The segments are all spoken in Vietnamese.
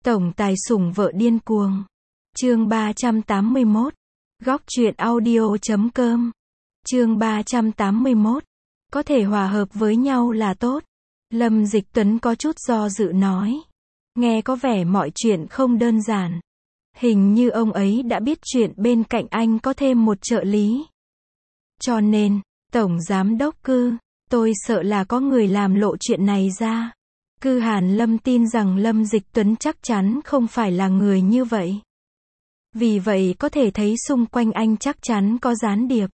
Tổng tài sủng vợ điên cuồng. Chương 381. Góc truyện audio.com. Chương 381. Có thể hòa hợp với nhau là tốt. Lâm Dịch Tuấn có chút do dự nói. Nghe có vẻ mọi chuyện không đơn giản. Hình như ông ấy đã biết chuyện bên cạnh anh có thêm một trợ lý. Cho nên, Tổng Giám Đốc Cư, tôi sợ là có người làm lộ chuyện này ra. Cư Hàn Lâm tin rằng Lâm Dịch Tuấn chắc chắn không phải là người như vậy. Vì vậy có thể thấy xung quanh anh chắc chắn có gián điệp.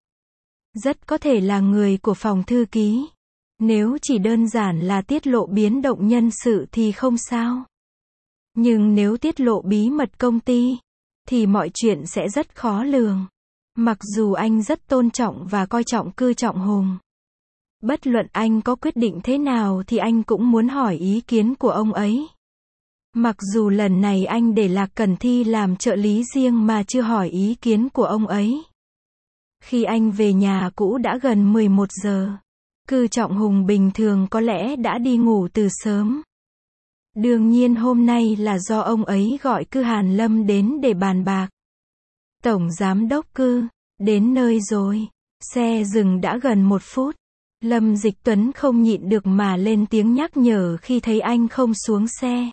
Rất có thể là người của phòng thư ký. Nếu chỉ đơn giản là tiết lộ biến động nhân sự thì không sao. Nhưng nếu tiết lộ bí mật công ty, thì mọi chuyện sẽ rất khó lường. Mặc dù anh rất tôn trọng và coi trọng Cư Trọng Hùng. Bất luận anh có quyết định thế nào thì anh cũng muốn hỏi ý kiến của ông ấy. Mặc dù lần này anh để Lạc Cẩn Thi làm trợ lý riêng mà chưa hỏi ý kiến của ông ấy. Khi anh về nhà cũ đã gần 11 giờ. Cư Trọng Hùng bình thường có lẽ đã đi ngủ từ sớm. Đương nhiên hôm nay là do ông ấy gọi Cư Hàn Lâm đến để bàn bạc. Tổng Giám Đốc Cư, đến nơi rồi. Xe dừng đã gần 1 phút. Lâm Dịch Tuấn không nhịn được mà lên tiếng nhắc nhở khi thấy anh không xuống xe.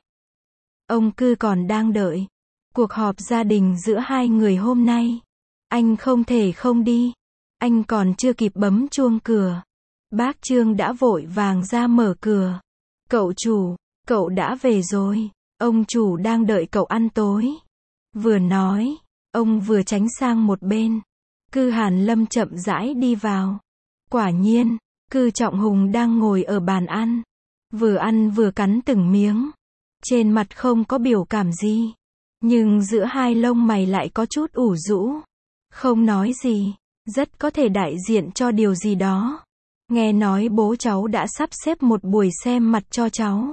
Ông Cư còn đang đợi. Cuộc họp gia đình giữa hai người hôm nay. Anh không thể không đi. Anh còn chưa kịp bấm chuông cửa. Bác Trương đã vội vàng ra mở cửa. Cậu chủ, cậu đã về rồi. Ông chủ đang đợi cậu ăn tối. Vừa nói, ông vừa tránh sang một bên. Cư Hàn Lâm chậm rãi đi vào. Quả nhiên, Cư Trọng Hùng đang ngồi ở bàn ăn. Vừa ăn vừa cắn từng miếng. Trên mặt không có biểu cảm gì. Nhưng giữa hai lông mày lại có chút ủ rũ. Không nói gì. Rất có thể đại diện cho điều gì đó. Nghe nói bố cháu đã sắp xếp một buổi xem mặt cho cháu.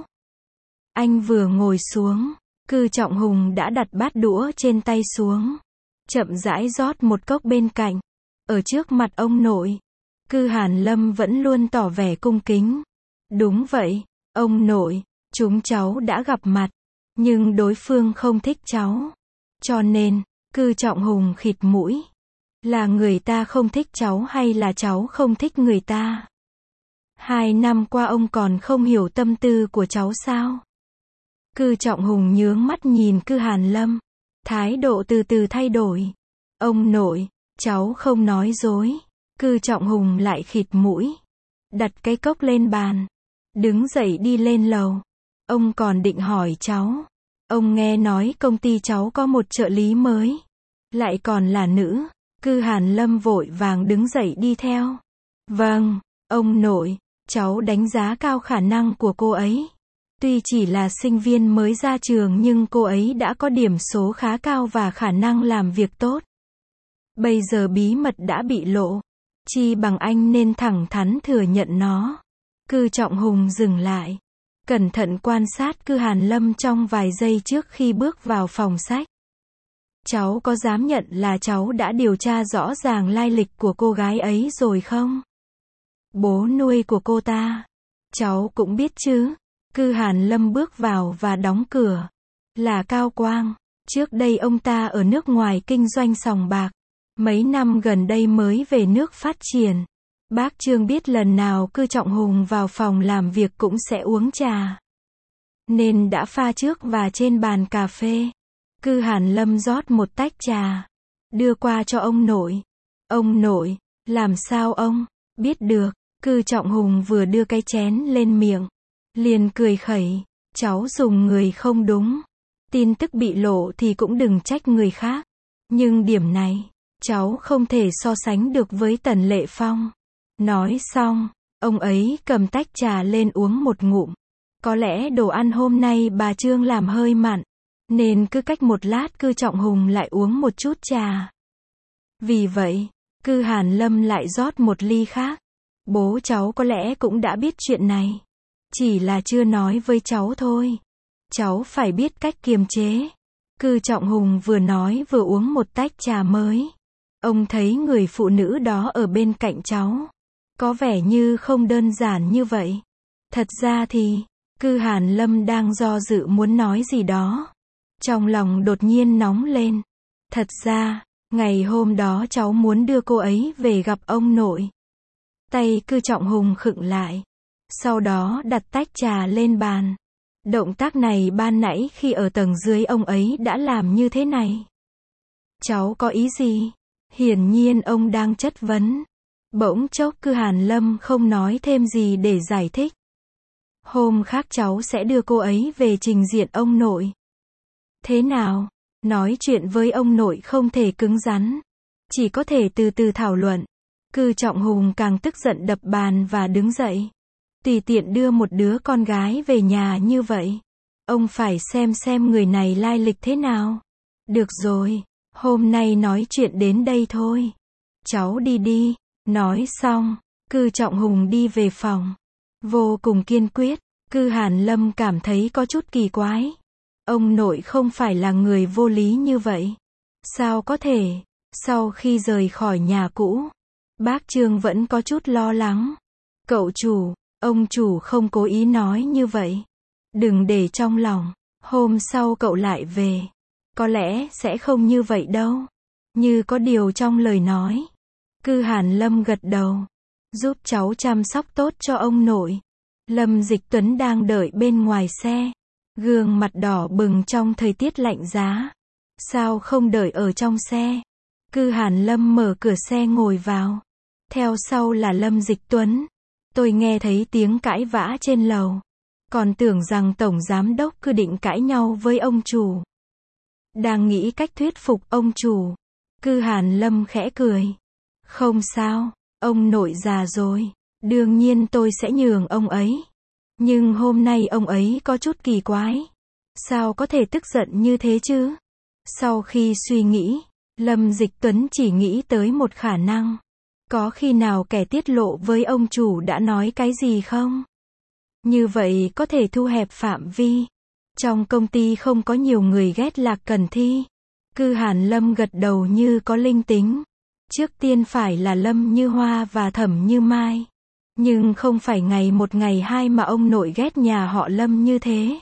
Anh vừa ngồi xuống. Cư Trọng Hùng đã đặt bát đũa trên tay xuống. Chậm rãi rót một cốc bên cạnh. Ở trước mặt ông nội. Cư Hàn Lâm vẫn luôn tỏ vẻ cung kính. Đúng vậy, ông nội, chúng cháu đã gặp mặt. Nhưng đối phương không thích cháu. Cho nên, Cư Trọng Hùng khịt mũi. Là người ta không thích cháu hay là cháu không thích người ta? 2 năm qua ông còn không hiểu tâm tư của cháu sao? Cư Trọng Hùng nhướng mắt nhìn Cư Hàn Lâm. Thái độ từ từ thay đổi. Ông nội, cháu không nói dối. Cư Trọng Hùng lại khịt mũi. Đặt cái cốc lên bàn. Đứng dậy đi lên lầu. Ông còn định hỏi cháu. Ông nghe nói công ty cháu có một trợ lý mới. Lại còn là nữ. Cư Hàn Lâm vội vàng đứng dậy đi theo. Vâng, ông nội, cháu đánh giá cao khả năng của cô ấy. Tuy chỉ là sinh viên mới ra trường nhưng cô ấy đã có điểm số khá cao và khả năng làm việc tốt. Bây giờ bí mật đã bị lộ. Chi bằng anh nên thẳng thắn thừa nhận nó. Cư Trọng Hùng dừng lại. Cẩn thận quan sát Cư Hàn Lâm trong vài giây trước khi bước vào phòng sách. Cháu có dám nhận là cháu đã điều tra rõ ràng lai lịch của cô gái ấy rồi không? Bố nuôi của cô ta. Cháu cũng biết chứ. Cư Hàn Lâm bước vào và đóng cửa. Là Cao Quang. Trước đây ông ta ở nước ngoài kinh doanh sòng bạc. Mấy năm gần đây mới về nước phát triển. Bác Trương biết lần nào Cư Trọng Hùng vào phòng làm việc cũng sẽ uống trà. Nên đã pha trước và trên bàn cà phê. Cư Hàn Lâm rót một tách trà. Đưa qua cho ông nội. Ông nội, làm sao ông biết được? Cư Trọng Hùng vừa đưa cái chén lên miệng. Liền cười khẩy. Cháu dùng người không đúng. Tin tức bị lộ thì cũng đừng trách người khác. Nhưng điểm này, cháu không thể so sánh được với Tần Lệ Phong. Nói xong, ông ấy cầm tách trà lên uống một ngụm. Có lẽ đồ ăn hôm nay bà Trương làm hơi mặn. Nên cứ cách một lát Cư Trọng Hùng lại uống một chút trà. Vì vậy, Cư Hàn Lâm lại rót một ly khác. Bố cháu có lẽ cũng đã biết chuyện này. Chỉ là chưa nói với cháu thôi. Cháu phải biết cách kiềm chế. Cư Trọng Hùng vừa nói vừa uống một tách trà mới. Ông thấy người phụ nữ đó ở bên cạnh cháu. Có vẻ như không đơn giản như vậy. Thật ra thì, Cư Hàn Lâm đang do dự muốn nói gì đó. Trong lòng đột nhiên nóng lên. Thật ra, ngày hôm đó cháu muốn đưa cô ấy về gặp ông nội. Tay Cư Trọng Hùng khựng lại. Sau đó đặt tách trà lên bàn. Động tác này ban nãy khi ở tầng dưới ông ấy đã làm như thế này. Cháu có ý gì? Hiển nhiên ông đang chất vấn. Bỗng chốc Cư Hàn Lâm không nói thêm gì để giải thích. Hôm khác cháu sẽ đưa cô ấy về trình diện ông nội. Thế nào? Nói chuyện với ông nội không thể cứng rắn. Chỉ có thể từ từ thảo luận. Cư Trọng Hùng càng tức giận đập bàn và đứng dậy. Tùy tiện đưa một đứa con gái về nhà như vậy. Ông phải xem người này lai lịch thế nào. Được rồi, hôm nay nói chuyện đến đây thôi. Cháu đi đi. Nói xong, Cư Trọng Hùng đi về phòng. Vô cùng kiên quyết, Cư Hàn Lâm cảm thấy có chút kỳ quái. Ông nội không phải là người vô lý như vậy. Sao có thể? Sau khi rời khỏi nhà cũ, bác Trương vẫn có chút lo lắng. Cậu chủ, ông chủ không cố ý nói như vậy. Đừng để trong lòng, hôm sau cậu lại về. Có lẽ sẽ không như vậy đâu. Như có điều trong lời nói. Cư Hàn Lâm gật đầu. Giúp cháu chăm sóc tốt cho ông nội. Lâm Dịch Tuấn đang đợi bên ngoài xe. Gương mặt đỏ bừng trong thời tiết lạnh giá. Sao không đợi ở trong xe? Cư Hàn Lâm mở cửa xe ngồi vào. Theo sau là Lâm Dịch Tuấn. Tôi nghe thấy tiếng cãi vã trên lầu. Còn tưởng rằng tổng giám đốc Cư định cãi nhau với ông chủ. Đang nghĩ cách thuyết phục ông chủ. Cư Hàn Lâm khẽ cười. Không sao, ông nội già rồi. Đương nhiên tôi sẽ nhường ông ấy. Nhưng hôm nay ông ấy có chút kỳ quái. Sao có thể tức giận như thế chứ? Sau khi suy nghĩ, Lâm Dịch Tuấn chỉ nghĩ tới một khả năng. Có khi nào kẻ tiết lộ với ông chủ đã nói cái gì không? Như vậy có thể thu hẹp phạm vi. Trong công ty không có nhiều người ghét Lạc Cẩn Thi. Cư Hàn Lâm gật đầu như có linh tính. Trước tiên phải là Lâm Như Hoa và Thẩm Như Mai. Nhưng không phải ngày một ngày hai mà ông nội ghét nhà họ Lâm như thế.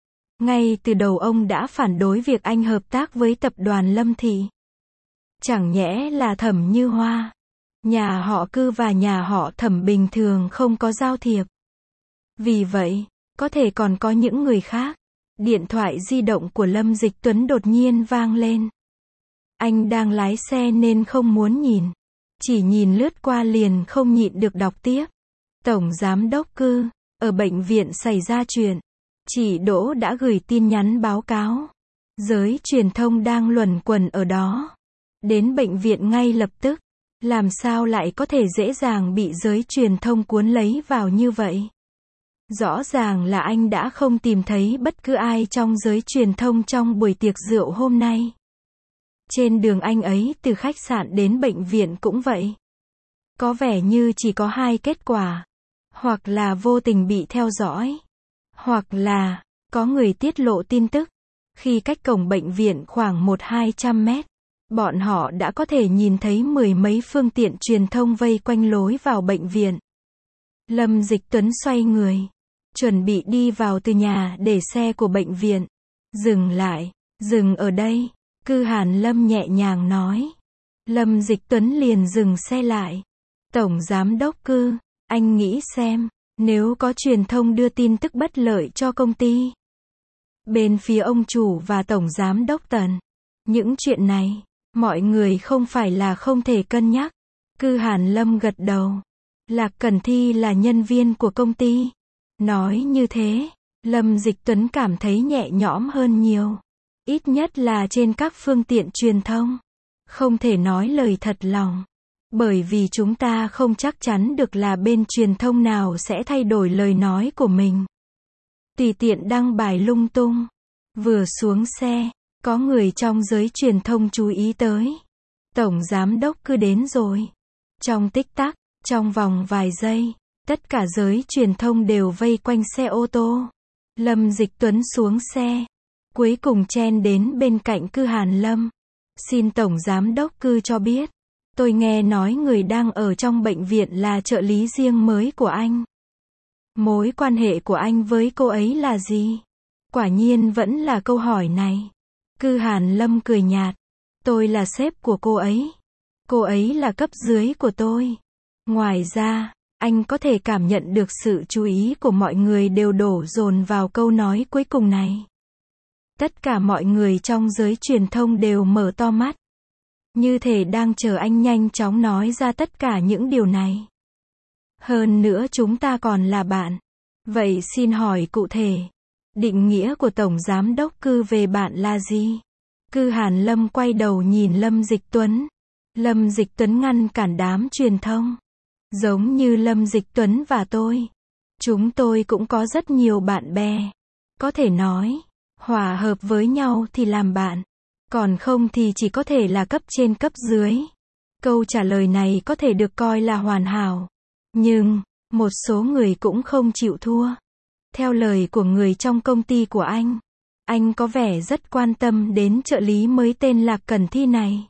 Ngay từ đầu ông đã phản đối việc anh hợp tác với tập đoàn Lâm Thị. Chẳng nhẽ là Thẩm Như Hoa. Nhà họ Cư và nhà họ Thẩm bình thường không có giao thiệp. Vì vậy, có thể còn có những người khác. Điện thoại di động của Lâm Dịch Tuấn đột nhiên vang lên. Anh đang lái xe nên không muốn nhìn. Chỉ nhìn lướt qua liền không nhịn được đọc tiếp. Tổng giám đốc Cư, ở bệnh viện xảy ra chuyện. Chị Đỗ đã gửi tin nhắn báo cáo. Giới truyền thông đang luẩn quẩn ở đó. Đến bệnh viện ngay lập tức. Làm sao lại có thể dễ dàng bị giới truyền thông cuốn lấy vào như vậy? Rõ ràng là anh đã không tìm thấy bất cứ ai trong giới truyền thông trong buổi tiệc rượu hôm nay. Trên đường anh ấy từ khách sạn đến bệnh viện cũng vậy. Có vẻ như chỉ có hai kết quả. Hoặc là vô tình bị theo dõi. Hoặc là, có người tiết lộ tin tức. Khi cách cổng bệnh viện khoảng 100-200 mét, bọn họ đã có thể nhìn thấy mười mấy phương tiện truyền thông vây quanh lối vào bệnh viện. Lâm Dịch Tuấn xoay người. Chuẩn bị đi vào từ nhà để xe của bệnh viện. Dừng lại, dừng ở đây. Cư Hàn Lâm nhẹ nhàng nói. Lâm Dịch Tuấn liền dừng xe lại. Tổng giám đốc Cư, anh nghĩ xem, nếu có truyền thông đưa tin tức bất lợi cho công ty. Bên phía ông chủ và tổng giám đốc Tần. Những chuyện này, mọi người không phải là không thể cân nhắc. Cư Hàn Lâm gật đầu. Lạc Cẩn Thi là nhân viên của công ty. Nói như thế, Lâm Dịch Tuấn cảm thấy nhẹ nhõm hơn nhiều. Ít nhất là trên các phương tiện truyền thông. Không thể nói lời thật lòng. Bởi vì chúng ta không chắc chắn được là bên truyền thông nào sẽ thay đổi lời nói của mình. Tùy tiện đăng bài lung tung. Vừa xuống xe, có người trong giới truyền thông chú ý tới. Tổng giám đốc Cư đến rồi. Trong tích tắc, trong vòng vài giây, tất cả giới truyền thông đều vây quanh xe ô tô. Lâm Dịch Tuấn xuống xe. Cuối cùng chen đến bên cạnh Cư Hàn Lâm. Xin tổng giám đốc Cư cho biết. Tôi nghe nói người đang ở trong bệnh viện là trợ lý riêng mới của anh. Mối quan hệ của anh với cô ấy là gì? Quả nhiên vẫn là câu hỏi này. Cư Hàn Lâm cười nhạt. Tôi là sếp của cô ấy. Cô ấy là cấp dưới của tôi. Ngoài ra, anh có thể cảm nhận được sự chú ý của mọi người đều đổ dồn vào câu nói cuối cùng này. Tất cả mọi người trong giới truyền thông đều mở to mắt. Như thể đang chờ anh nhanh chóng nói ra tất cả những điều này. Hơn nữa chúng ta còn là bạn. Vậy xin hỏi cụ thể, định nghĩa của Tổng Giám đốc Cư về bạn là gì? Cư Hàn Lâm quay đầu nhìn Lâm Dịch Tuấn. Lâm Dịch Tuấn ngăn cản đám truyền thông. Giống như Lâm Dịch Tuấn và tôi. Chúng tôi cũng có rất nhiều bạn bè. Có thể nói, hòa hợp với nhau thì làm bạn. Còn không thì chỉ có thể là cấp trên cấp dưới. Câu trả lời này có thể được coi là hoàn hảo. Nhưng, một số người cũng không chịu thua. Theo lời của người trong công ty của anh có vẻ rất quan tâm đến trợ lý mới tên Lạc Cẩn Thi này.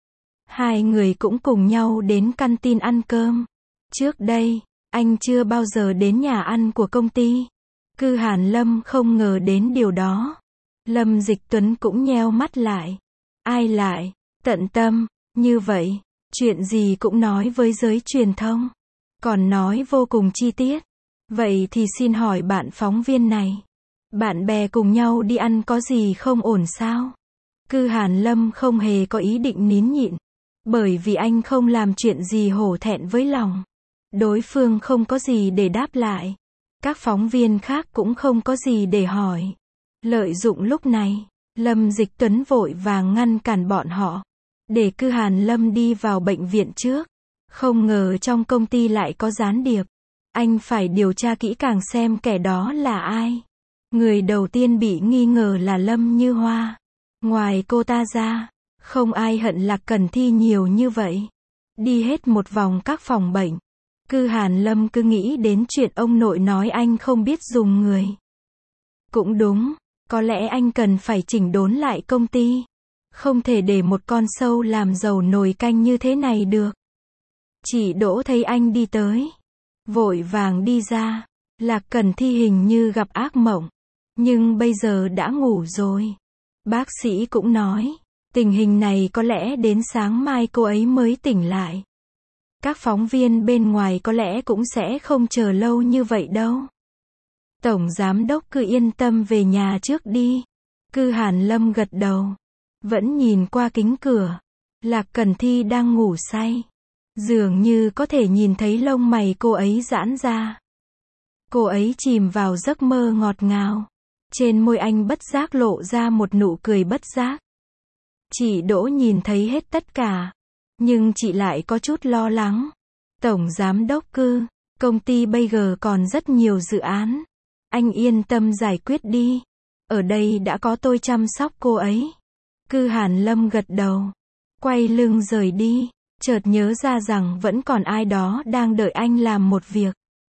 Hai người cũng cùng nhau đến canteen ăn cơm. Trước đây, anh chưa bao giờ đến nhà ăn của công ty. Cư Hàn Lâm không ngờ đến điều đó. Lâm Dịch Tuấn cũng nheo mắt lại. Ai lại tận tâm như vậy, chuyện gì cũng nói với giới truyền thông, còn nói vô cùng chi tiết. Vậy thì xin hỏi bạn phóng viên này, bạn bè cùng nhau đi ăn có gì không ổn sao? Cư Hàn Lâm không hề có ý định nín nhịn, bởi vì anh không làm chuyện gì hổ thẹn với lòng. Đối phương không có gì để đáp lại. Các phóng viên khác cũng không có gì để hỏi. Lợi dụng lúc này, Lâm Dịch Tuấn vội vàng ngăn cản bọn họ, để Cư Hàn Lâm đi vào bệnh viện trước. Không ngờ trong công ty lại có gián điệp. Anh phải điều tra kỹ càng xem kẻ đó là ai. Người đầu tiên bị nghi ngờ là Lâm Như Hoa. Ngoài cô ta ra, không ai hận Lạc Cẩn Thi nhiều như vậy. Đi hết một vòng các phòng bệnh, Cư Hàn Lâm cứ nghĩ đến chuyện ông nội nói anh không biết dùng người. Cũng đúng, có lẽ anh cần phải chỉnh đốn lại công ty. Không thể để một con sâu làm dầu nồi canh như thế này được. Chị Đỗ thấy anh đi tới, vội vàng đi ra. Lạc Cẩn Thi hình như gặp ác mộng, nhưng bây giờ đã ngủ rồi. Bác sĩ cũng nói, tình hình này có lẽ đến sáng mai cô ấy mới tỉnh lại. Các phóng viên bên ngoài có lẽ cũng sẽ không chờ lâu như vậy đâu. Tổng Giám đốc cứ yên tâm về nhà trước đi. Cư Hàn Lâm gật đầu, vẫn nhìn qua kính cửa. Lạc Cẩn Thi đang ngủ say. Dường như có thể nhìn thấy lông mày cô ấy giãn ra. Cô ấy chìm vào giấc mơ ngọt ngào. Trên môi anh bất giác lộ ra một nụ cười bất giác. Chị Đỗ nhìn thấy hết tất cả, nhưng chị lại có chút lo lắng. Tổng Giám đốc Cư, công ty bây giờ còn rất nhiều dự án. Anh yên tâm giải quyết đi. Ở đây đã có tôi chăm sóc cô ấy. Cư Hàn Lâm gật đầu, quay lưng rời đi, chợt nhớ ra rằng vẫn còn ai đó đang đợi anh làm một việc.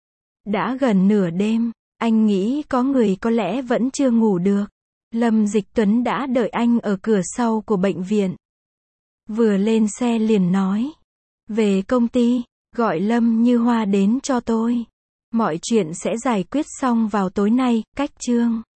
Đã gần nửa đêm, anh nghĩ có người có lẽ vẫn chưa ngủ được. Lâm Dịch Tuấn đã đợi anh ở cửa sau của bệnh viện. Vừa lên xe liền nói, về công ty, gọi Lâm Như Hoa đến cho tôi. Mọi chuyện sẽ giải quyết xong vào tối nay, cách chương.